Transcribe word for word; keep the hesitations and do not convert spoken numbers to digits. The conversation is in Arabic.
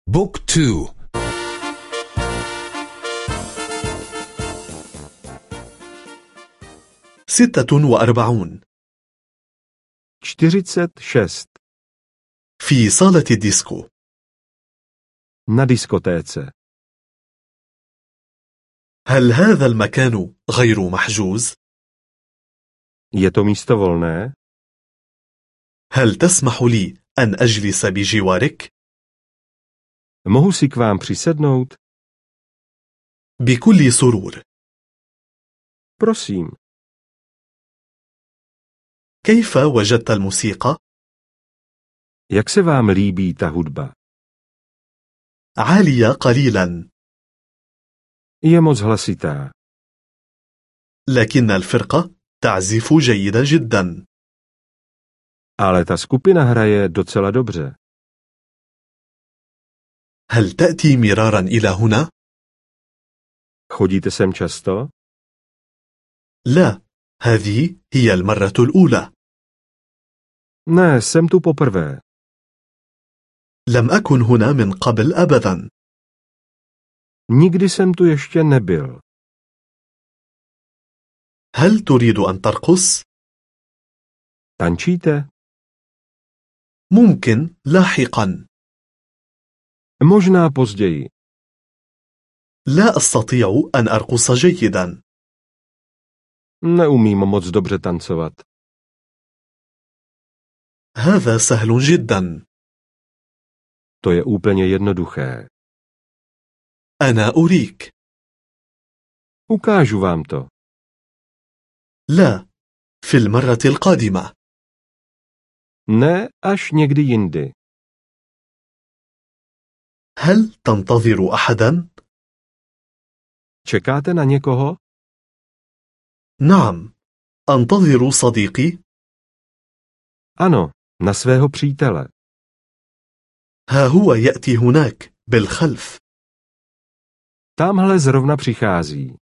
بوك تو. ستة وأربعون. čtyřicet šest. في صالة الديسكو. Na diskotéce. هل هذا المكان غير محجوز؟ Je to místo volné? هل تسمح لي أن أجلس بجوارك؟ Mohu si k vám přisednout? بكل سرور. Prosím. كيف وجدت الموسيقى؟ Jak se vám líbí ta hudba? عالية قليلا. Je moc hlasitá. لكن الفرقة تعزف جيدا جدا. Ale ta skupina hraje docela dobře. هل تأتي مرارا إلى هنا؟ Chodíte sem často? لا، هذه هي المرة الأولى. Ne, jsem tu poprvé. لم أكن هنا من قبل أبدا. Nikdy jsem tu ještě nebyl. هل تريد أن ترقص؟ Tančíte? ممكن لاحقا. Možná později. لا أستطيع أن أرقص جيدا. Neumím moc dobře tancovat. هذا سهل جدا. To je úplně jednoduché. أنا أريك. Ukážu vám to. لا، في المرة القادمة. Ne, až někdy jindy. هل تنتظر أحدا؟ Čekáte na někoho? نعم، أنتظر صديقي. Ano, na svého přítele. ها هو يأتي هناك بالخلف. Tamhle zrovna přichází.